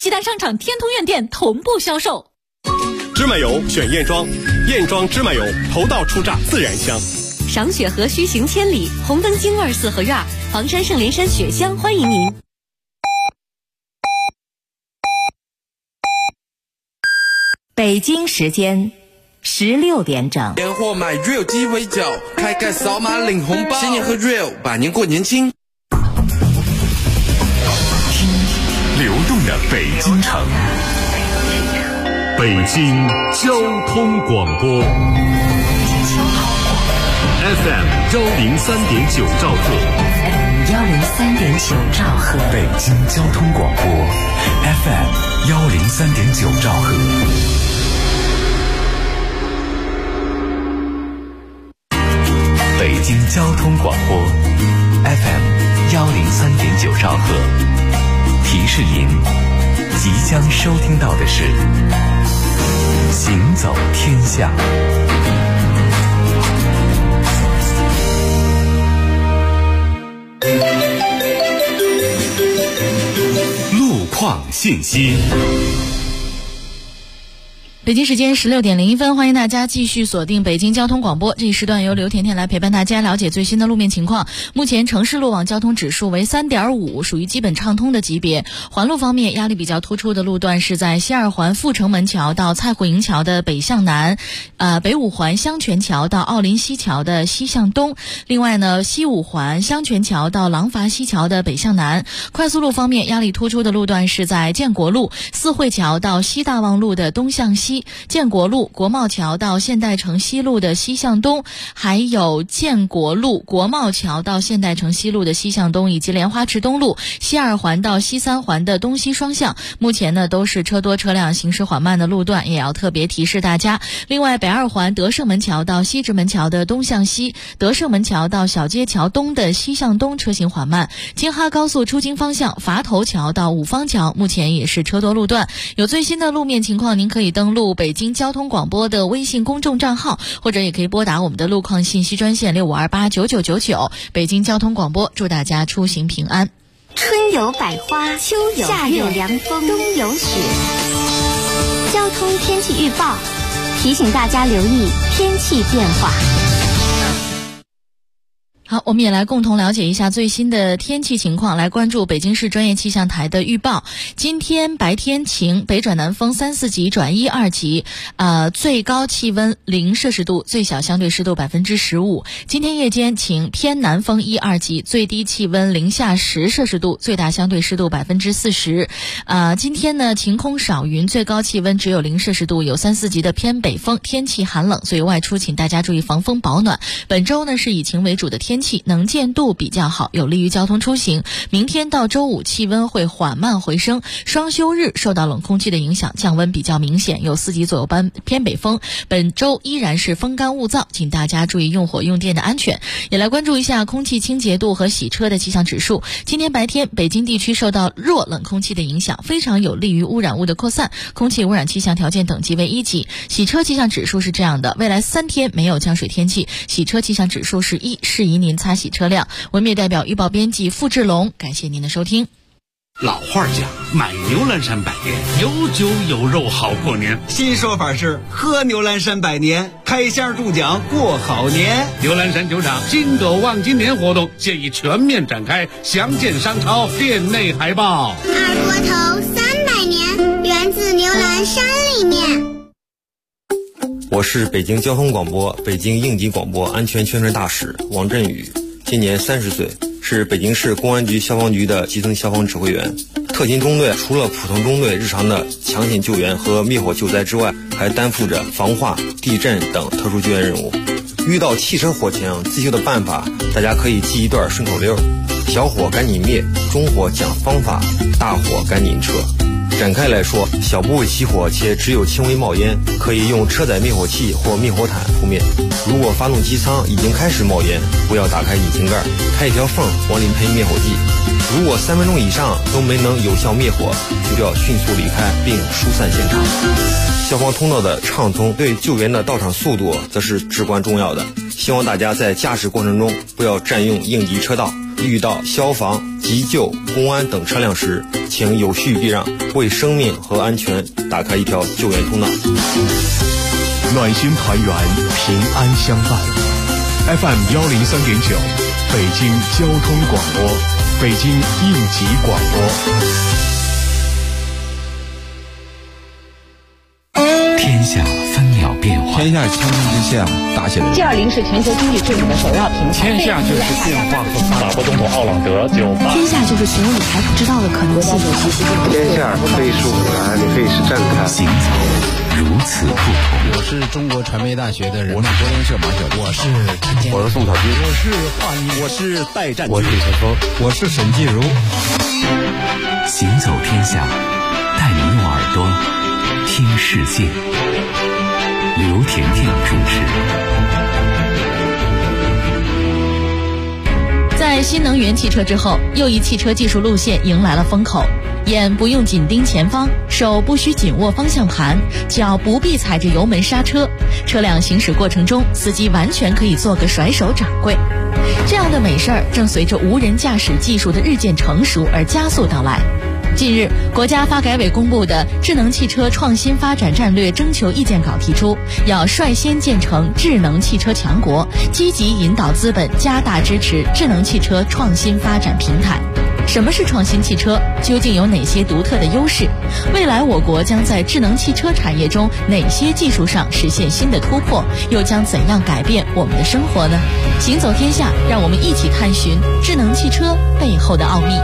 几大商场天通苑店同步销售。 芝麻油选燕庄，燕庄芝麻油头道出榨自然香。 赏雪河须行千里，红灯京味四合院，房山圣莲山雪乡欢迎您。 北京时间16点整。 年货买 Real 鸡尾酒，开盖扫码领红包，新年和 Real 百年过年轻。 听流动的北京城，北京交通广播 FM 103.9兆赫 103.9兆赫， 北京交通广播 FM 103.9兆赫。北京交通广播 FM 103.9兆赫，提示您即将收听到的是行走天下。路况信息。 北京时间16点01分，欢迎大家继续锁定北京交通广播。这一时段由刘甜甜来陪伴大家了解最新的路面情况。目前城市路网交通指数为 3.5， 属于基本畅通的级别。环路方面，压力比较突出的路段是在西二环阜成门桥到蔡户营桥的北向南，北五环香泉桥到奥林西桥的西向东。另外呢，西五环香泉桥到廊坊西桥的北向南。快速路方面，压力突出的路段是在建国路四惠桥到西大望路的东向西，建国路国贸桥到现代城西路的西向东，还有建国路国贸桥到现代城西路的西向东，以及莲花池东路西二环到西三环的东西双向，目前呢都是车多车辆行驶缓慢的路段，也要特别提示大家。另外，北二环德胜门桥到西直门桥的东向西，德胜门桥到小街桥东的西向东车行缓慢。京哈高速出京方向垡头桥到五方桥，目前也是车多路段。有最新的路面情况，您可以登录北京交通广播的微信公众账号，或者也可以拨打我们的路况信息专线65289999。北京交通广播，祝大家出行平安。 春有百花，秋有夏有凉风，冬有雪。交通天气预报提醒大家留意天气变化。 好，我们也来共同了解一下最新的天气情况，来关注北京市专业气象台的预报。今天白天晴，北转南风3、4级转1、2级，最高气温0摄氏度，最小相对湿度15%。今天夜间晴，偏南风1、2级，最低气温0下10摄氏度，最大相对湿度40%。今天呢晴空少云，最高气温只有0摄氏度，有3、4级的偏北风，天气寒冷，所以外出请大家注意防风保暖。本周呢是以晴为主的天气，能见度比较好，有利于交通出行。明天到周五气温会缓慢回升，双休日受到冷空气的影响，降温比较明显，有4级左右般偏北风。本周依然是风干物燥，请大家注意用火用电的安全。也来关注一下空气清洁度和洗车的气象指数。今天白天北京地区受到弱冷空气的影响，非常有利于污染物的扩散，空气污染气象条件等级为1级。洗车气象指数是这样的，未来3天没有降水天气，洗车气象指数是1，适宜您擦洗车辆。文灭代表预报编辑付志龙，感谢您的收听。 老话讲，买牛栏山百年，有酒有肉好过年。 新说法是喝牛栏山百年，开箱中奖过好年。 牛栏山酒厂金斗望今年活动现已全面展开，详见商超店内海报。 二锅头300年，源自牛栏山里面。 我是北京交通广播、北京应急广播安全宣传大使王振宇，今年30岁，是北京市公安局消防局的基层消防指挥员。特勤中队除了普通中队日常的抢险救援和灭火救灾之外，还担负着防化、地震等特殊救援任务。遇到汽车火情，自救的办法大家可以记一段顺口溜：小火赶紧灭，中火讲方法，大火赶紧撤。展开来说，小部位起火且只有轻微冒烟，可以用车载灭火器或灭火毯扑灭。如果发动机舱已经开始冒烟，不要打开引擎盖，开一条缝往里喷灭火剂。如果3分钟以上都没能有效灭火，就要迅速离开并疏散现场。消防通道的畅通对救援的到场速度则是至关重要的。希望大家在驾驶过程中不要占用应急车道， 遇到消防、急救、公安等车辆时，请有序避让，为生命和安全打开一条救援通道。 暖心团圆，平安相伴。FM 103.9，北京交通广播，北京应急广播。 天下分秒变化， 天下千军之下打起来。 G20是全球经济治理的首要平台。 天下就是变化和法国总统奥朗德98。 天下就是寻有你还不知道的可能性。 天下非是偶然，非是震撼。 行走如此不同。 我是中国传媒大学的人，我是柏林社马小弟， 我是宋小军， 我是华谊，我是戴占， 我是李晨峰， 我是沈继如。 行走天下，带你用耳朵听世界。刘甜甜主持。 在新能源汽车之后，又一汽车技术路线迎来了风口。眼不用紧盯前方，手不需紧握方向盘，脚不必踩着油门刹车，车辆行驶过程中，司机完全可以做个甩手掌柜。这样的美事儿正随着无人驾驶技术的日渐成熟而加速到来。近日，国家发改委公布的智能汽车创新发展战略征求意见稿提出，要率先建成智能汽车强国，积极引导资本加大支持智能汽车创新发展平台。什么是创新汽车？究竟有哪些独特的优势？未来我国将在智能汽车产业中哪些技术上实现新的突破？又将怎样改变我们的生活呢？行走天下，让我们一起探寻智能汽车背后的奥秘。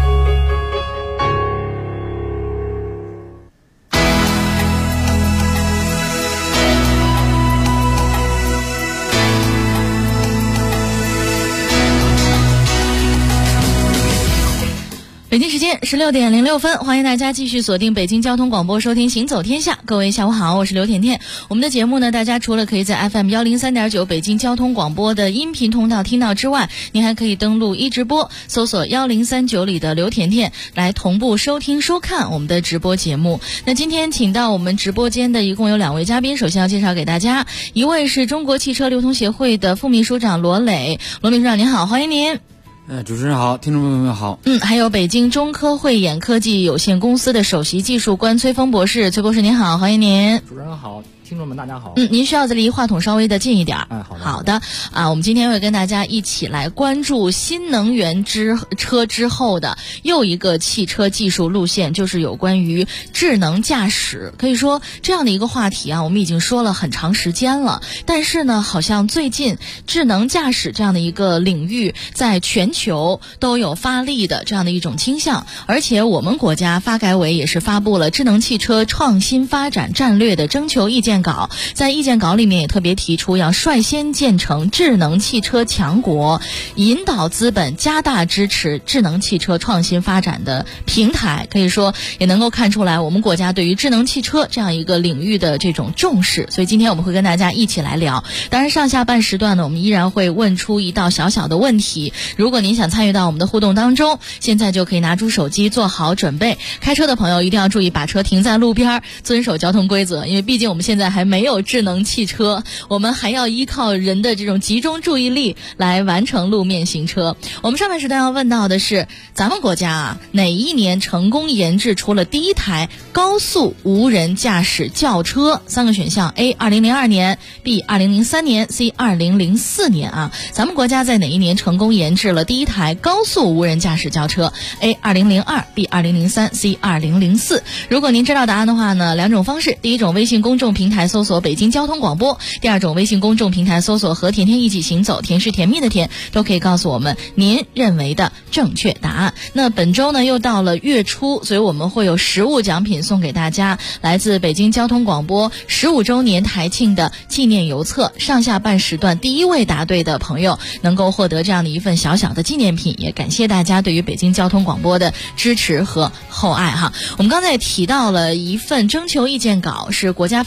北京时间16点06分，欢迎大家继续锁定北京交通广播，收听行走天下。各位下午好，我是刘甜甜。我们的节目呢，大家除了可以在 FM 103.9北京交通广播的音频通道听到之外，您还可以登录一直播，搜索1039里的刘甜甜来同步收听收看我们的直播节目。那今天请到我们直播间的一共有2位嘉宾，首先要介绍给大家，一位是中国汽车流通协会的副秘书长罗磊。罗秘书长您好，欢迎您。 主持人好，听众朋友们好。 还有北京中科慧眼科技有限公司的首席技术官崔峰博士，崔博士您好，欢迎您。 主持人好，听众们大家好。 您需要离话筒稍微的近一点。 好的我们今天会跟大家一起来关注新能源车之后的又一个汽车技术路线，就是有关于智能驾驶。可以说这样的一个话题我们已经说了很长时间了，但是呢，好像最近智能驾驶这样的一个领域在全球都有发力的这样的一种倾向，而且我们国家发改委也是发布了智能汽车创新发展战略的征求意见稿，在意见稿里面也特别提出要率先建成智能汽车强国，引导资本加大支持智能汽车创新发展的平台。可以说也能够看出来我们国家对于智能汽车这样一个领域的这种重视，所以今天我们会跟大家一起来聊。当然上下半时段呢，我们依然会问出一道小小的问题，如果您想参与到我们的互动当中，现在就可以拿出手机做好准备。开车的朋友一定要注意把车停在路边，遵守交通规则，因为毕竟我们现在还没有智能汽车，我们还要依靠人的这种集中注意力来完成路面行车。我们上半时段要问到的是，咱们国家哪一年成功研制出了第一台高速无人驾驶轿车？3个选项 A 2002年 B 2003年 C 2004年咱们国家在哪一年成功研制了第一台高速无人驾驶轿车？ A 2002 B 2003 C 2004。如果您知道答案的话呢，2种方式，第一种微信公众平台搜索北京交通广播，第二种微信公众平台搜索和甜甜一起行走，甜是甜蜜的甜，都可以告诉我们您认为的正确答案。那本周呢又到了月初，所以我们会有实物奖品送给大家，来自北京交通广播15周年台庆的纪念邮册。上下半时段第一位答对的朋友能够获得这样的一份小小的纪念品，也感谢大家对于北京交通广播的支持和厚爱我们刚才也提到了一份征求意见稿，是国家发改委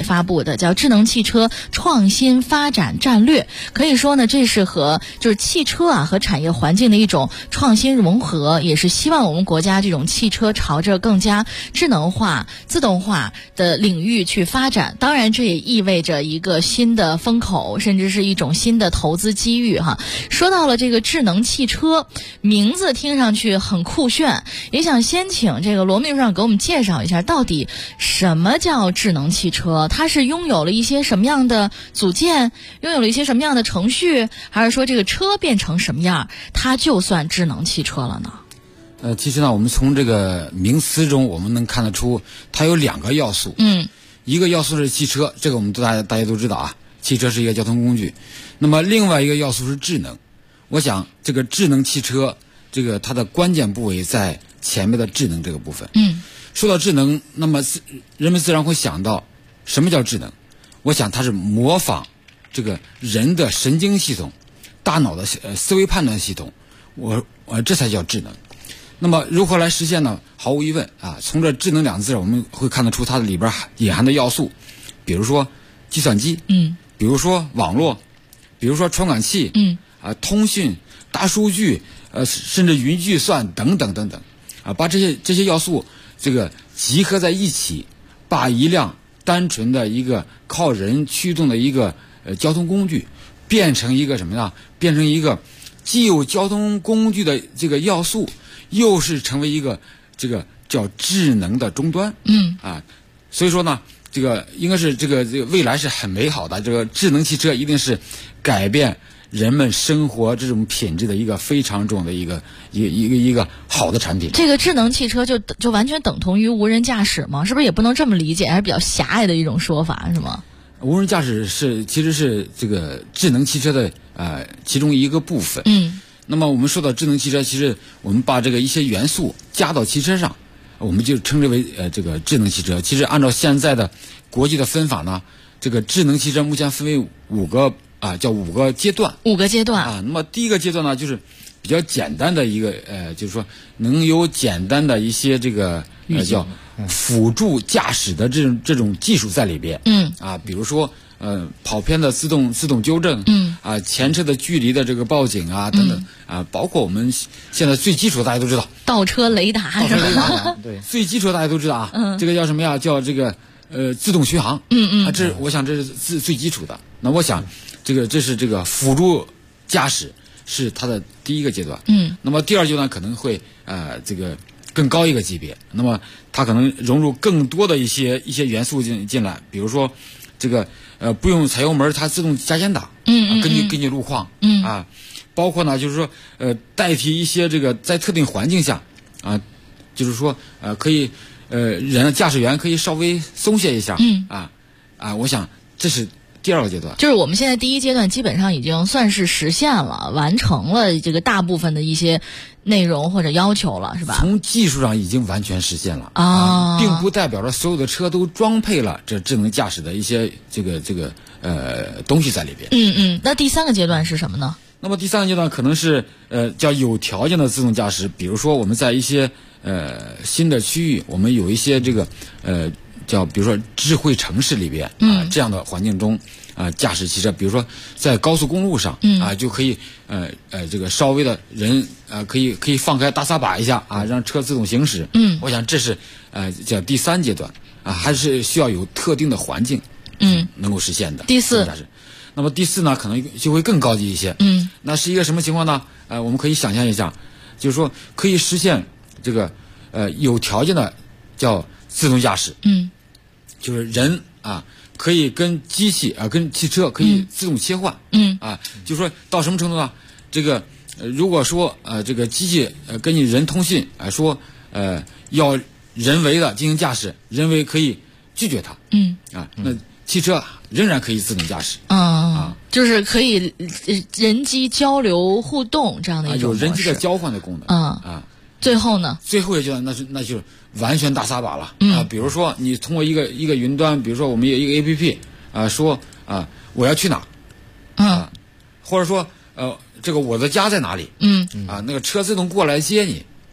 委发布的，叫《智能汽车创新发展战略》。可以说呢，这是就是汽车啊和产业环境的一种创新融合，也是希望我们国家这种汽车朝着更加智能化、自动化的领域去发展。当然，这也意味着一个新的风口，甚至是一种新的投资机遇哈。说到了这个智能汽车，名字听上去很酷炫，也想先请这个罗秘书长给我们介绍一下，到底什么叫智能汽车？它是拥有了一些什么样的组件，拥有了一些什么样的程序，还是说这个车变成什么样，它就算智能汽车了呢？ 其实呢，我们从这个名词中我们能看得出，它有2个要素。一个要素是汽车，这个我们大家都知道啊，汽车是一个交通工具。那么另外一个要素是智能。我想这个智能汽车，这个它的关键部位在前面的智能这个部分。说到智能，那么人们自然会想到什么叫智能？我想它是模仿这个人的神经系统、大脑的思维判断系统，这才叫智能。那么如何来实现呢？毫无疑问啊，从这智能2字我们会看得出它的里边隐含的要素，比如说计算机，比如说网络，比如说传感器，通讯、大数据，甚至云计算等等等等，把这些要素这个集合在一起，把一辆单纯的一个靠人驱动的一个交通工具，变成一个什么呢？变成一个既有交通工具的这个要素，又是成为一个这个叫智能的终端。所以说呢，这个应该是这个未来是很美好的。这个智能汽车一定是改变人们生活这种品质的一个非常重要的一个好的产品。 这个智能汽车就完全等同于无人驾驶吗？是不是也不能这么理解，还是比较狭隘的一种说法，是吗？ 无人驾驶其实是这个智能汽车的其中一个部分。那么我们说到智能汽车，其实我们把这个一些元素加到汽车上，我们就称之为这个智能汽车。其实按照现在的国际的分法呢，这个智能汽车目前分为5个阶段。5个阶段啊。那么第一个阶段呢，就是比较简单的一个就是说能有简单的一些这个叫辅助驾驶的这种技术在里边。比如说跑偏的自动纠正，前车的距离的这个报警啊等等包括我们现在最基础的大家都知道倒车雷达， 对，最基础的大家都知道啊，这个叫什么呀？叫这个自动巡航。我想这是最基础的。那我想这是这个辅助驾驶是它的第一个阶段。那么第2阶段可能会这个更高一个级别，那么它可能融入更多的一些元素进来，比如说这个不用踩油门，它自动加减档，根据路况，包括呢就是说代替一些这个在特定环境下就是说可以驾驶员可以稍微松懈一下，我想这是第2个阶段。 就是我们现在第1阶段基本上已经算是实现了，完成了这个大部分的一些内容或者要求了，是吧？ 从技术上已经完全实现了并不代表着所有的车都装配了这智能驾驶的一些这个东西在里边。 那第3个阶段是什么呢？ 那么第3个阶段可能是叫有条件的自动驾驶，比如说我们在一些新的区域，我们有一些这个叫比如说智慧城市里边这样的环境中驾驶汽车，比如说在高速公路上就可以这个稍微的人可以放开大撒把一下让车自动行驶。我想这是叫第3阶段还是需要有特定的环境能够实现的。 第4， 那么第4呢，可能就会更高级一些。那是一个什么情况呢？我们可以想象一下，就是说可以实现这个有条件的叫自动驾驶。就是人可以跟机器跟汽车可以自动切换。就是说到什么程度呢？这个如果说这个机器跟你人通信说要人为的进行驾驶，人为可以拒绝它。那汽车仍然可以自动驾驶。 就是可以人机交流互动这样的一种模式， 有人机的交换的功能。 最后呢？ 最后一阶段那就是完全大撒把了。比如说你通过一个云端，比如说我们有一个 APP 说我要去哪或者说这个我的家在哪里那个车自动过来接你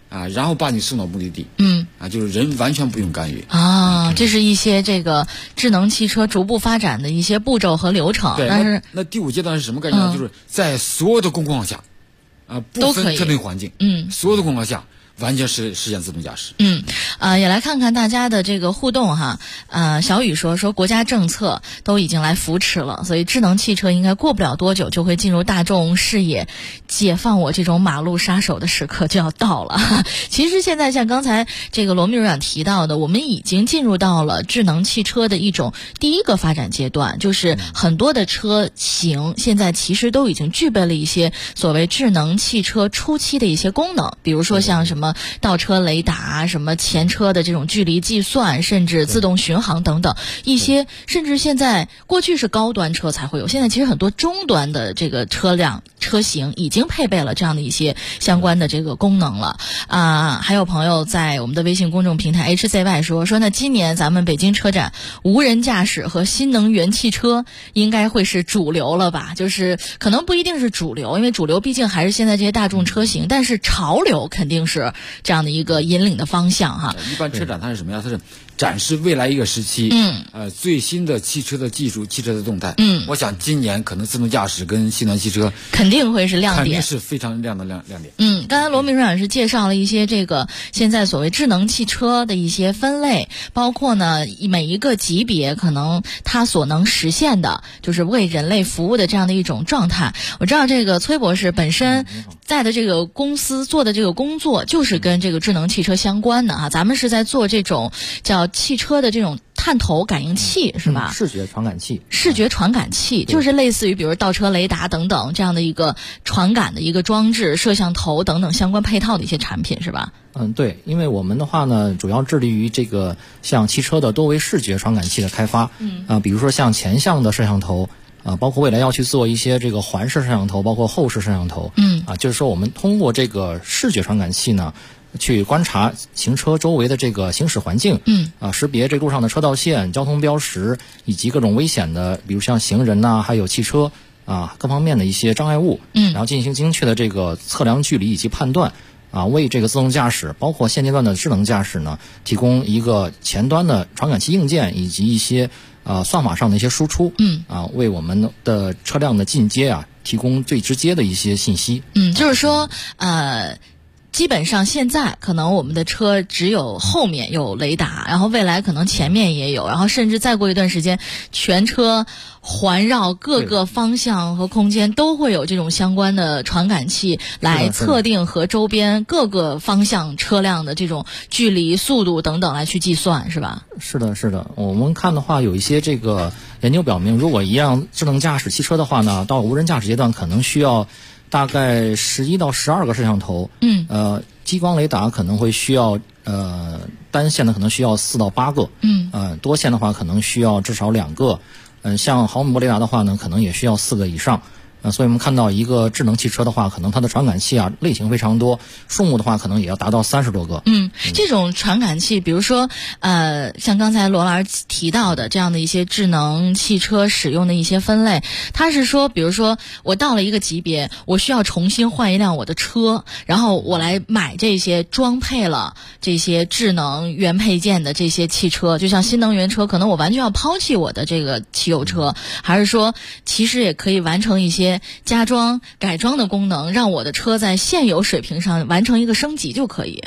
然后把你送到目的地。就是人完全不用干预这是一些这个智能汽车逐步发展的一些步骤和流程。 对， 但是那第5阶段是什么概念呢？就是在所有的工况下，不分特定环境，所有的工况下完全实现自动驾驶。 也来看看大家的这个互动哈。小雨说国家政策都已经来扶持了，所以智能汽车应该过不了多久就会进入大众视野，解放我这种马路杀手的时刻就要到了。其实现在像刚才这个罗秘书长提到的，我们已经进入到了智能汽车的一种第一个发展阶段，就是很多的车型现在其实都已经具备了一些所谓智能汽车初期的一些功能，比如说像什么倒车雷达，什么前车的这种距离计算，甚至自动巡航等等一些，甚至现在过去是高端车才会有，现在其实很多中端的这个车辆车型已经配备了这样的一些相关的这个功能了。还有朋友在我们的微信公众平台 HCY 说那今年咱们北京车展无人驾驶和新能源汽车应该会是主流了吧？就是可能不一定是主流，因为主流毕竟还是现在这些大众车型，但是潮流肯定是这样的一个引领的方向哈。 一般车展它是什么呀？它是展示未来一个时期最新的汽车的技术、汽车的动态。我想今年可能自动驾驶跟新能源汽车肯定会是亮点， 肯定是非常亮的亮点。 刚才罗秘书长是介绍了一些这个现在所谓智能汽车的一些分类，包括呢每一个级别可能它所能实现的就是为人类服务的这样的一种状态。我知道这个崔博士本身在的这个公司做的这个工作就是跟这个智能汽车相关的咱们是在做这种叫汽车的这种探头感应器是吧？ 视觉传感器。 视觉传感器就是类似于比如倒车雷达等等这样的一个传感的一个装置，摄像头等等相关配套的一些产品是吧？ 对，因为我们的话呢，主要致力于这个像汽车的多维视觉传感器的开发。比如说像前向的摄像头。包括未来要去做一些这个环视摄像头，包括后视摄像头。就是说我们通过这个视觉传感器呢，去观察行车周围的这个行驶环境。识别这路上的车道线、交通标识以及各种危险的，比如像行人呐，还有汽车各方面的一些障碍物。然后进行精确的这个测量距离以及判断。为这个自动驾驶，包括现阶段的智能驾驶呢，提供一个前端的传感器硬件以及一些算法上的一些输出。为我们的车辆的进阶提供最直接的一些信息。 就是说基本上现在可能我们的车只有后面有雷达，然后未来可能前面也有，然后甚至再过一段时间全车环绕各个方向和空间都会有这种相关的传感器来测定和周边各个方向车辆的这种距离、速度等等来去计算是吧？ 是的，是的。我们看的话有一些这个研究表明，如果一辆智能驾驶汽车的话呢，到无人驾驶阶段可能需要大概11到12个摄像头。激光雷达可能会需要单线的可能需要4到8个。多线的话可能需要至少2个。像毫米波雷达的话呢，可能也需要4个以上。所以我们看到一个智能汽车的话，可能它的传感器类型非常多，数目的话可能也要达到30多个。 这种传感器，比如说像刚才罗老师提到的这样的一些智能汽车使用的一些分类，它是说，比如说我到了一个级别，我需要重新换一辆我的车，然后我来买这些装配了这些智能原配件的这些汽车，就像新能源车，可能我完全要抛弃我的这个汽油车，还是说其实也可以完成一些加装改装的功能，让我的车在现有水平上完成一个升级就可以。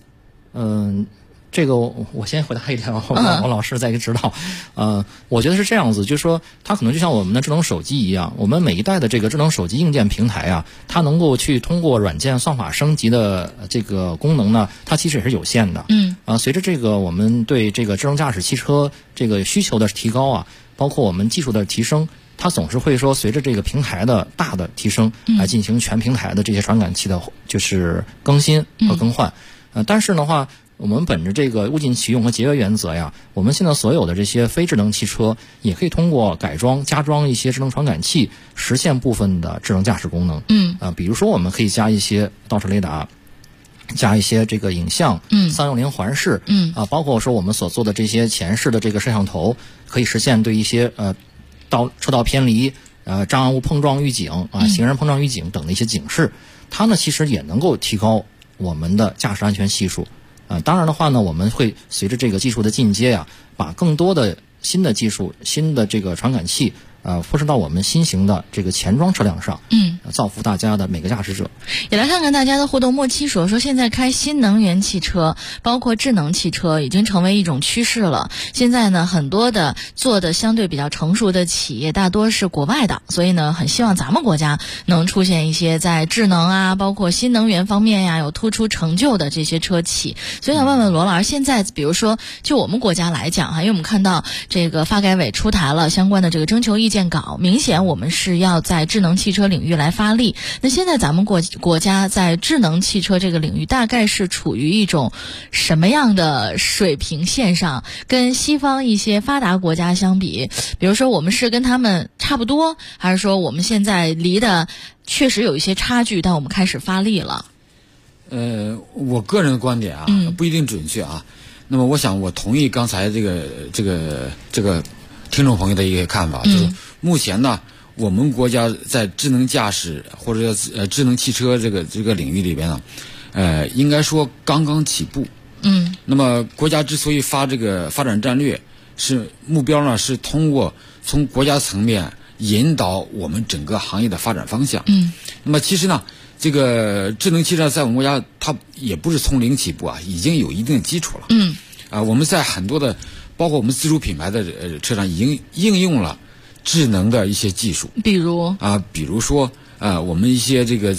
这个我先回答一点，王老师再一个指导。我觉得是这样子，就是说它可能就像我们的智能手机一样，我们每一代的这个智能手机硬件平台它能够去通过软件算法升级的这个功能呢，它其实也是有限的。随着这个我们对这个智能驾驶汽车这个需求的提高包括我们技术的提升，它总是会说随着这个平台的大的提升来进行全平台的这些传感器的就是更新和更换。但是的话，我们本着这个物尽其用和节约原则我们现在所有的这些非智能汽车也可以通过改装加装一些智能传感器实现部分的智能驾驶功能。比如说我们可以加一些倒车雷达，加一些这个影像360环视，包括说我们所做的这些前视的这个摄像头，可以实现对一些车道偏离、障碍物碰撞预警行人碰撞预警等的一些警示。它呢其实也能够提高我们的驾驶安全系数。当然的话呢，我们会随着这个技术的进阶呀，把更多的新的技术、新的这个传感器铺设到我们新型的这个前装车辆上，造福大家的每个驾驶者。 也来看看大家的互动。莫七说现在开新能源汽车，包括智能汽车，已经成为一种趋势了。现在呢，很多的做的相对比较成熟的企业，大多是国外的，所以呢，很希望咱们国家能出现一些在智能啊，包括新能源方面呀，有突出成就的这些车企。所以想问问罗老师，现在比如说就我们国家来讲因为我们看到这个发改委出台了相关的这个征求意见稿，明显我们是要在智能汽车领域来发力。那现在咱们国家在智能汽车这个领域大概是处于一种什么样的水平线上？跟西方一些发达国家相比，比如说我们是跟他们差不多，还是说我们现在离的确实有一些差距，但我们开始发力了？ 我个人的观点不一定准确啊。那么我想我同意刚才这个听众朋友的一个看法，就是目前呢，我们国家在智能驾驶或者智能汽车这个领域里边呢，应该说刚刚起步。那么国家之所以发这个发展战略，是目标呢是通过从国家层面引导我们整个行业的发展方向。那么其实呢，这个智能汽车在我们国家它也不是从零起步已经有一定的基础了。我们在很多的包括我们自主品牌的车上已经应用了智能的一些技术，比如说我们一些这个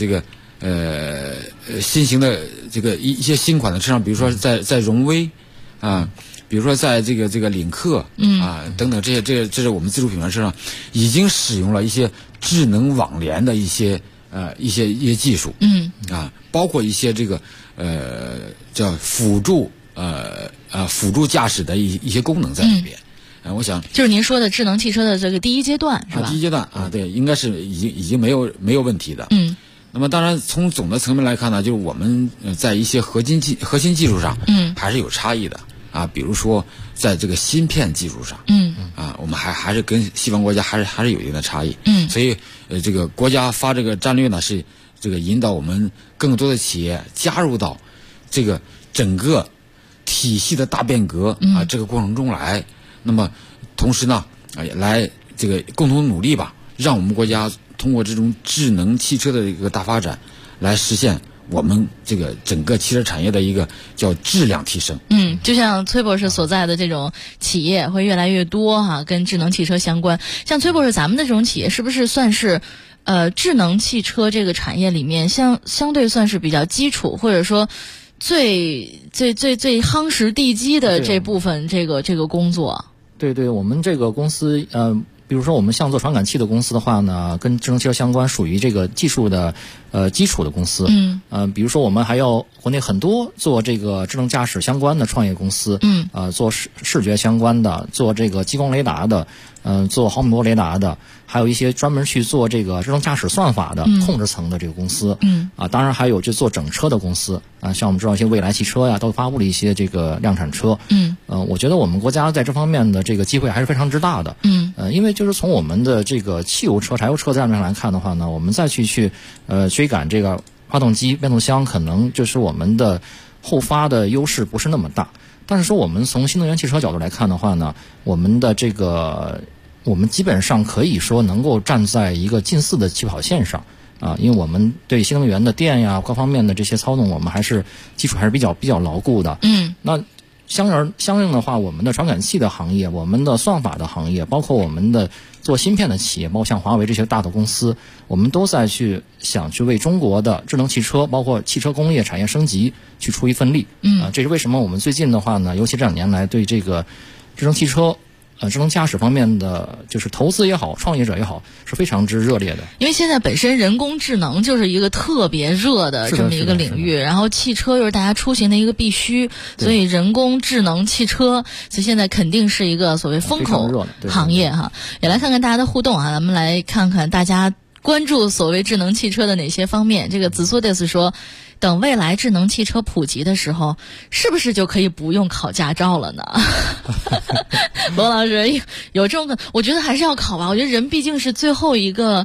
新型的这个一些新款的车上，比如说在荣威比如说在这个领克等等这是我们自主品牌车上已经使用了一些智能网联的一些技术，包括一些这个叫辅助驾驶的一些功能在里边。我想就是您说的智能汽车的这个第一阶段是吧？ 第一阶段对，应该是已经没有问题的。那么当然从总的层面来看呢，就是我们在一些核心技术上还是有差异的比如说在这个芯片技术上我们还是跟西方国家还是有一定的差异。所以这个国家发这个战略呢，是这个引导我们更多的企业加入到这个整个体系的大变革这个过程中来。那么同时呢来这个共同努力吧，让我们国家通过这种智能汽车的一个大发展，来实现我们这个整个汽车产业的一个叫质量提升。 就像崔博士所在的这种企业会越来越多跟智能汽车相关。像崔博士咱们的这种企业是不是算是智能汽车这个产业里面相对算是比较基础，或者说最夯实地基的这部分这个工作？ 对，我们这个公司比如说我们像做传感器的公司的话呢，跟智能汽车相关，属于这个技术的基础的公司。比如说我们还要国内很多做这个智能驾驶相关的创业公司。做视觉相关的，做这个激光雷达的，做毫米波雷达的，还有一些专门去做这个智能驾驶算法的控制层的这个公司。当然还有就做整车的公司像我们知道一些蔚来汽车呀，都发布了一些这个量产车。我觉得我们国家在这方面的这个机会还是非常之大的。因为就是从我们的这个汽油车、柴油车战略上来看的话呢，我们再去追赶这个发动机、变速箱，可能就是我们的后发的优势不是那么大。但是说我们从新能源汽车角度来看的话呢，我们基本上可以说能够站在一个近似的起跑线上因为我们对新能源的电呀各方面的这些操纵，我们基础还是比较牢固的。那相应的话，我们的传感器的行业，我们的算法的行业，包括我们的做芯片的企业，包括像华为这些大的公司，我们都在想去为中国的智能汽车，包括汽车工业产业升级去出一份力。这是为什么我们最近的话呢，尤其这2年来对这个智能汽车智能驾驶方面的就是投资也好，创业者也好，是非常之热烈的。因为现在本身人工智能就是一个特别热的这么一个领域，然后汽车又是大家出行的一个必须，所以人工智能汽车，所以现在肯定是一个所谓风口行业哈。也来看看大家的互动咱们来看看大家关注所谓智能汽车的哪些方面。这个紫苏 des 说，等未来智能汽车普及的时候，是不是就可以不用考驾照了呢？罗老师有这种，我觉得还是要考吧。我觉得人毕竟是最后一个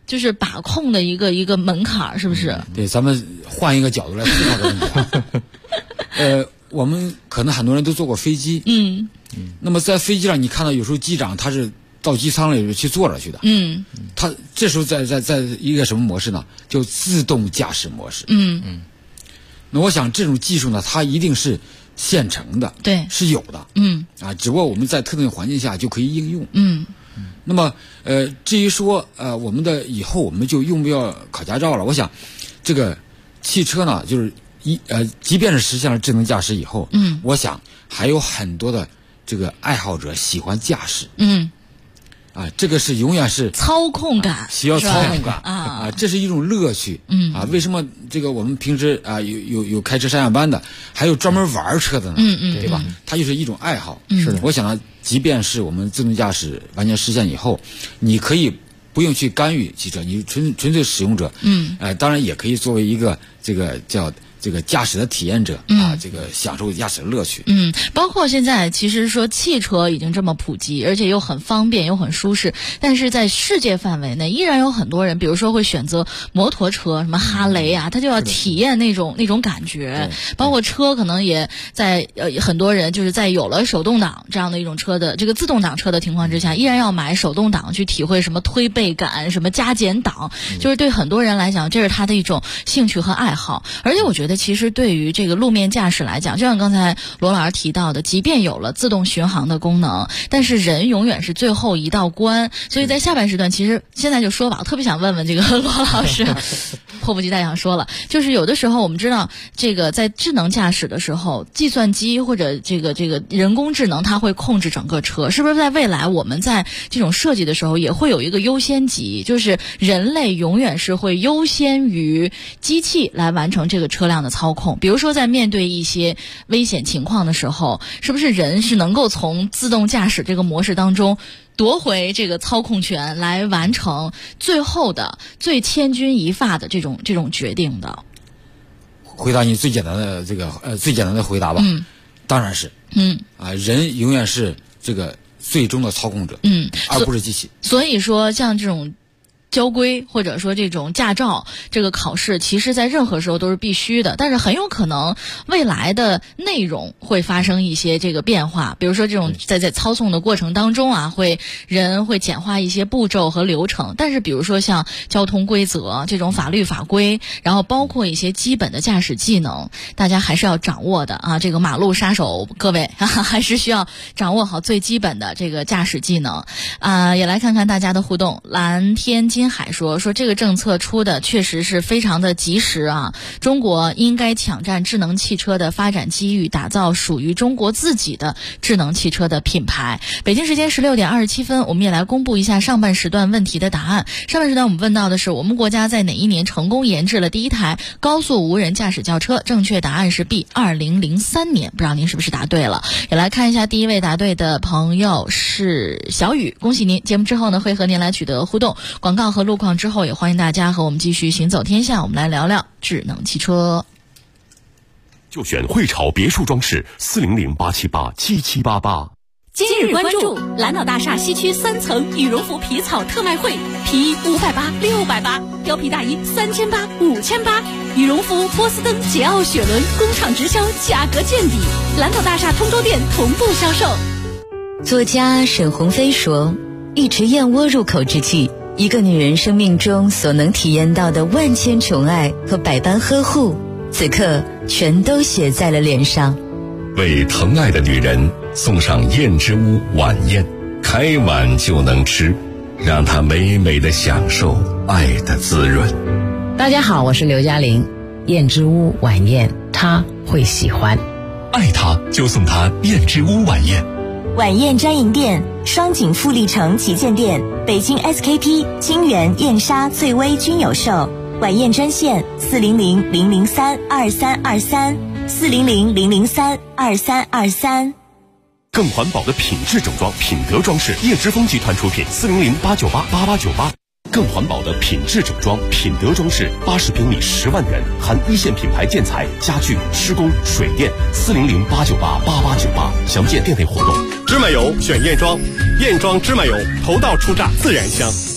就是把控的一个门槛，是不是？ 对，咱们换一个角度来思考这个问题。我们可能很多人都坐过飞机，那么在飞机上，你看到有时候机长他是到机舱里去坐着去的，他这时候在一个什么模式呢？就自动驾驶模式，那我想这种技术呢，它一定是现成的， 对， 是有的，只不过我们在特定环境下就可以应用，那么至于说我们的以后我们就用不要考驾照了，我想这个汽车呢，就是即便是实现了智能驾驶以后，我想还有很多的这个爱好者喜欢驾驶，这个是永远是操控感， 需要操控感这是一种乐趣，为什么这个我们平时有开车上下班的，还有专门玩车的呢，对吧？它就是一种爱好。是的，我想呢，即便是我们自动驾驶完全实现以后，你可以不用去干预汽车，你纯粹使用者，当然也可以作为一个这个叫这个驾驶的体验者这个享受驾驶的乐趣。 包括现在其实说汽车已经这么普及，而且又很方便又很舒适，但是在世界范围内依然有很多人，比如说会选择摩托车，什么哈雷他就要体验那种感觉。包括车可能也在很多人就是在有了手动挡这样的一种车的这个自动挡车的情况之下，依然要买手动挡去体会什么推背感，什么加减档，就是对很多人来讲，这是他的一种兴趣和爱好。而且我觉得其实对于这个路面驾驶来讲，就像刚才罗老师提到的，即便有了自动巡航的功能，但是人永远是最后一道关。所以在下半时段，其实现在就说吧，我特别想问问这个罗老师，迫不及待想说了，就是有的时候我们知道，这个在智能驾驶的时候，计算机或者这个人工智能它会控制整个车，是不是在未来我们在这种设计的时候也会有一个优先级，就是人类永远是会优先于机器来完成这个车辆的操控？比如说在面对一些危险情况的时候，是不是人是能够从自动驾驶这个模式当中夺回这个操控权，来完成最后的最千钧一发的这种决定的？ 回答你最简单的最简单的回答吧，当然是，人永远是这个最终的操控者，而不是机器。 所以说像这种交规或者说这种驾照这个考试，其实在任何时候都是必须的，但是很有可能未来的内容会发生一些这个变化，比如说这种在操纵的过程当中人会简化一些步骤和流程，但是比如说像交通规则这种法律法规，然后包括一些基本的驾驶技能，大家还是要掌握的这个马路杀手各位还是需要掌握好最基本的这个驾驶技能也来看看大家的互动。蓝天金海说这个政策出的确实是非常的及时中国应该抢占智能汽车的发展机遇，打造属于中国自己的智能汽车的品牌。北京时间16点27分，我们也来公布一下上半时段问题的答案。上半时段我们问到的是我们国家在哪一年成功研制了第一台高速无人驾驶轿车？正确答案是 B， 2003年。不知道您是不是答对了？也来看一下第一位答对的朋友是小雨，恭喜您！节目之后呢，会和您来取得互动。广告和路况之后，也欢迎大家和我们继续行走天下，我们来聊聊智能汽车。 就选汇潮别墅装饰400-878-7788。 今日关注蓝岛大厦西区3层羽绒服皮草特卖会，皮衣580、680，貂皮大衣3800、5800，羽绒服、波司登、捷奥、雪伦工厂直销，价格见底，蓝岛大厦通州店同步销售。 作家沈鸿飞说，一池燕窝入口之际，一个女人生命中所能体验到的万千宠爱和百般呵护，此刻全都写在了脸上。 为疼爱的女人送上燕之屋晚宴，开碗就能吃，让她美美的享受爱的滋润。 大家好，我是刘嘉玲。燕之屋晚宴，她会喜欢。 爱她就送她燕之屋晚宴。 晚宴专营店：双井富力城旗舰店、北京 SKP、金源、燕莎、翠微均有售。晚宴专线400-003-2323，400-003-2323。 更环保的品质整装，品德装饰，叶之峰集团出品，400-898-8898。更环保的品质整装，品德装饰，80平米10万元，含一线品牌建材、家具、施工、水电，400-898-8898。详见店内活动。芝麻油选燕庄，燕庄芝麻油头道出榨自然香。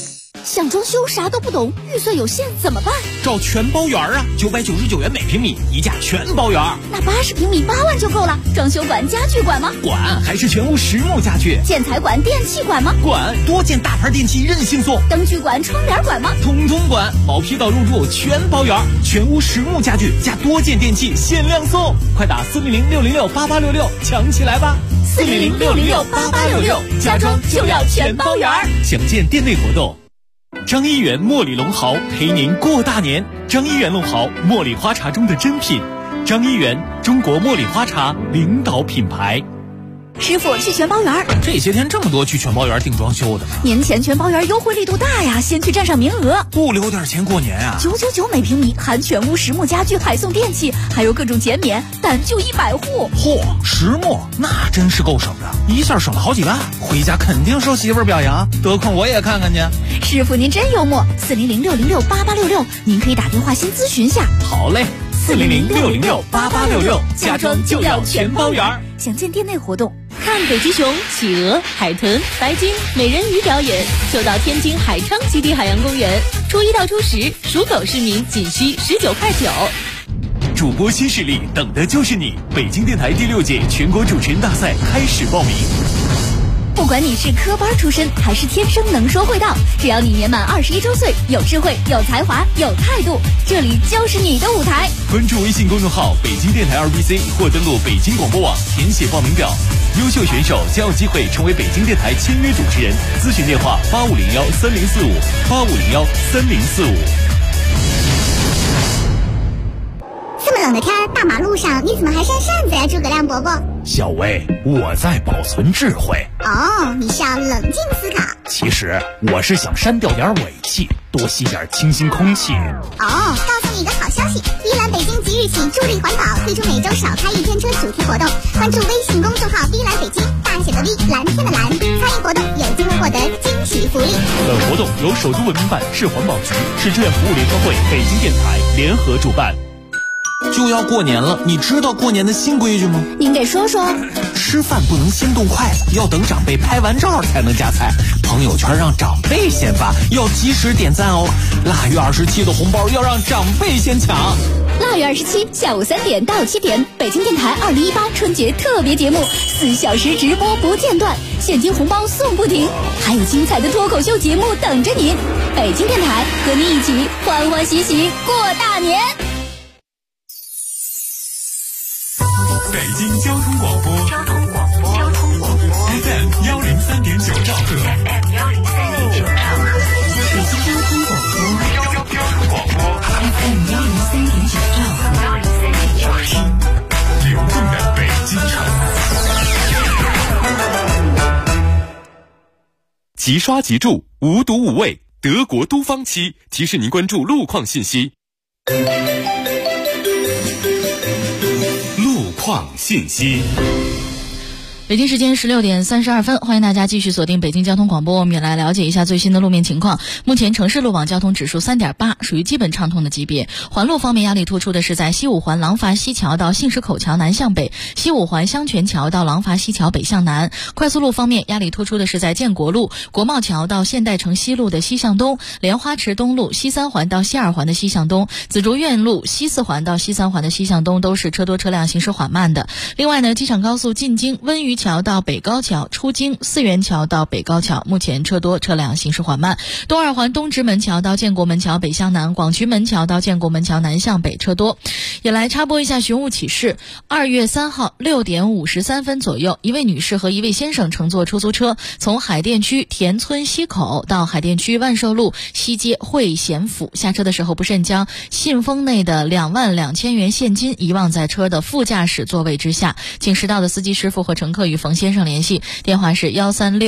想装修啥都不懂，预算有限怎么办？ 找全包园啊，999元每平米，一价全包园。 那80平米8万就够了。装修管、家具管吗？ 管，还是全屋实木家具。 建材管、电器管吗？ 管，多件大牌电器任性送。 灯具管、窗帘管吗？ 通通管，毛坯到入住全包园，全屋实木家具加多件电器限量送。快打400-606-8866抢起来吧！400-606-8866，家装就要全包园。 详见店内活动。张一元茉莉龙毫陪您过大年。张一元龙毫，茉莉花茶中的珍品。张一元，中国茉莉花茶领导品牌。 师傅，去全包园。 这些天这么多去全包园订装修的呢。 年前全包园优惠力度大呀，先去占上名额。 不留点钱过年啊 ？999每平米，含全屋实木家具，还送电器，还有各种减免，但就100户。 嚯，实木那真是够省的，一下省了好几万，回家肯定受媳妇儿表扬，得空我也看看去。 师傅您真幽默，400-606-8866，您可以打电话先咨询下。 好嘞，400-606-8866，家装就要全包园。 详见店内活动。 看北极熊、企鹅、海豚、白鲸、美人鱼表演，就到天津海昌基地海洋公园。初1到初10，属狗市民仅需19.9块。 主播新势力，等的就是你！北京电台第6届全国主持人大赛开始报名。 不管你是科班出身还是天生能说会道，只要你年满21周岁，有智慧、有才华、有态度，这里就是你的舞台。 关注微信公众号北京电台2BC 或登录北京广播网填写报名表，优秀选手将有机会成为北京电台签约主持人。咨询电话8501-3045，8501-3045。 这么冷的天，大马路上你怎么还扇扇子呀，诸葛亮伯伯？ 小薇，我在保存智慧。 哦，你是要冷静思考。 其实我是想删掉点尾气，多吸点清新空气。 哦，告诉你一个好消息，碧蓝北京即日起助力环保，推出每周少开1天车主题活动。关注微信公众号碧蓝北京，大写的 V， 蓝天的蓝，参与活动有机会获得惊喜福利。 本活动由首都文明办、市环保局、市志愿服务联合会、北京电台联合主办。就要过年了，你知道过年的新规矩吗？ 您给说说。 吃饭不能先动筷子，要等长辈拍完照才能夹菜。朋友圈让长辈先发，要及时点赞哦。腊月27的红包要让长辈先抢。 腊月27下午3点到7点，北京电台2018春节特别节目，4小时直播不间断，现金红包送不停，还有精彩的脱口秀节目等着您。北京电台和你一起欢欢喜喜过大年。 北京交通广播，FM 103.9兆赫， 北京交通广播，FM 103.9兆赫， 流动的北京城。 即刷即住，无毒无味，德国都方漆提示您关注路况信息。路况信息。 北京时间16点32分，欢迎大家继续锁定北京交通广播，我们也来了解一下最新的路面情况。目前城市路网交通指数3.8，属于基本畅通的级别。环路方面，压力突出的是在西五环廊坊西桥到信实口桥南向北，西五环香泉桥到廊坊西桥北向南。快速路方面，压力突出的是在建国路、国贸桥到现代城西路的西向东，莲花池东路西3环到西2环的西向东，紫竹院路西4环到西3环的西向东都是车多车辆行驶缓慢的。另外呢，机场高速进京温榆桥到北高桥，出京四元桥到北高桥，目前车多车辆行驶缓慢。东2环东直门桥到建国门桥北向南，广渠门桥到建国门桥南向北车多。也来插播一下寻物启事。2月3号6点53分左右，一位女士和一位先生乘坐出租车从海淀区田村西口到海淀区万寿路西街汇贤府，下车的时候不慎将信封内的22000元现金遗忘在车的副驾驶座位之下，请识到的司机师傅和乘客与冯先生联系，电话是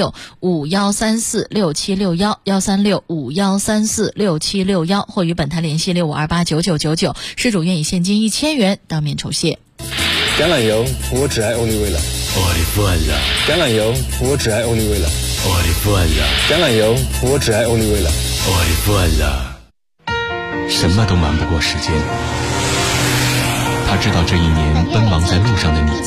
13651346761，13651346761，或与本台联系65289999，失主愿以现金1000元当面酬谢。 橄榄油，我只爱欧丽味了。 我的饭了。 橄榄油，我只爱欧丽味了。 我的饭了。 橄榄油，我只爱欧丽味了。 我的饭了。 什么都瞒不过时间。他知道这一年奔忙在路上的你，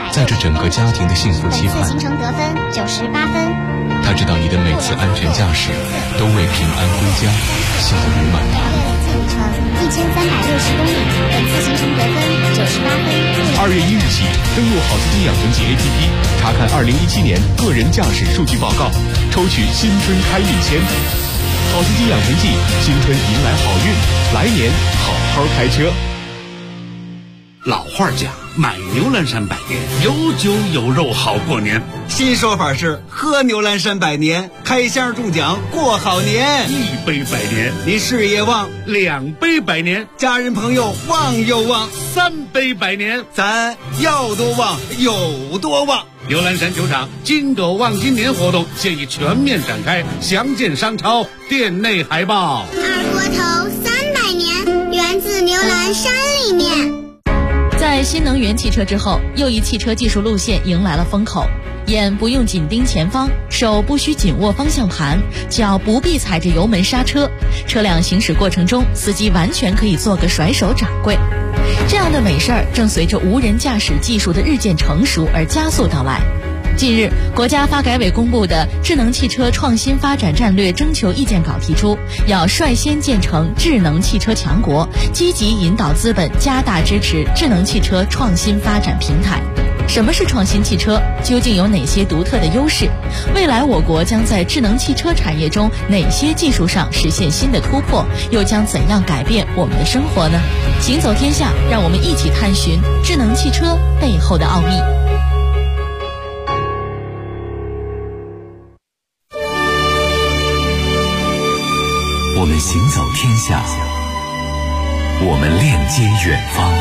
载着整个家庭的幸福期盼。 本次行程得分98分。 他知道你的每次安全驾驶都为平安归家效于满堂。 1360公里，本次行程得分98分。 2月1日起，登录好司机养成记 APP， 查看2017年个人驾驶数据报告，抽取新春开运签。好司机养成记，新春迎来好运，来年好好开车。 老话讲，买牛栏山百年，有酒有肉好过年。 新说法是喝牛栏山百年，开箱中奖过好年。 1杯百年， 你事业旺 ；2杯百年， 家人朋友旺又旺 ；3杯百年， 咱要多旺有多旺。 牛栏山酒厂金狗旺今年活动现已全面展开，详见商超店内海报。 二锅头300年，源自牛栏山里面。 在新能源汽车之后，又一汽车技术路线迎来了风口。眼不用紧盯前方，手不需紧握方向盘，脚不必踩着油门刹车，车辆行驶过程中，司机完全可以做个甩手掌柜。这样的美事儿正随着无人驾驶技术的日渐成熟而加速到来。近日，国家发改委公布的智能汽车创新发展战略征求意见稿提出，要率先建成智能汽车强国，积极引导资本加大支持智能汽车创新发展平台。什么是创新汽车？究竟有哪些独特的优势？未来我国将在智能汽车产业中哪些技术上实现新的突破？又将怎样改变我们的生活呢？行走天下，让我们一起探寻智能汽车背后的奥秘。 我们行走天下，我们链接远方。